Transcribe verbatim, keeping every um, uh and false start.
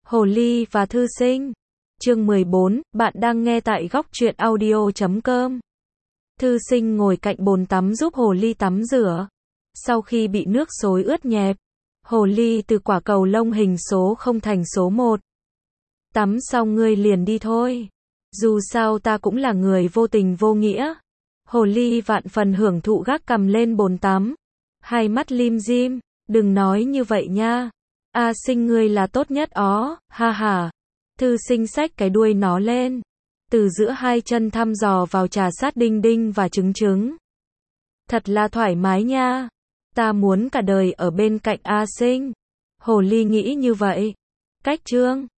Hồ ly và thư sinh. Chương mười bốn, bạn đang nghe tại góc truyện audio chấm com. Thư sinh ngồi cạnh bồn tắm giúp hồ ly tắm rửa. Sau khi bị nước xối ướt nhẹp, hồ ly từ quả cầu lông hình số không thành số một. Tắm xong ngươi liền đi thôi. Dù sao ta cũng là người vô tình vô nghĩa. Hồ ly vạn phần hưởng thụ gác cằm lên bồn tắm. Hai mắt lim dim, đừng nói như vậy nha. A sinh ngươi là tốt nhất ó, ha ha. Thư sinh xách cái đuôi nó lên. Từ giữa hai chân thăm dò vào trà sát đinh đinh và trứng trứng. Thật là thoải mái nha. Ta muốn cả đời ở bên cạnh A sinh. Hồ ly nghĩ như vậy. Cách chương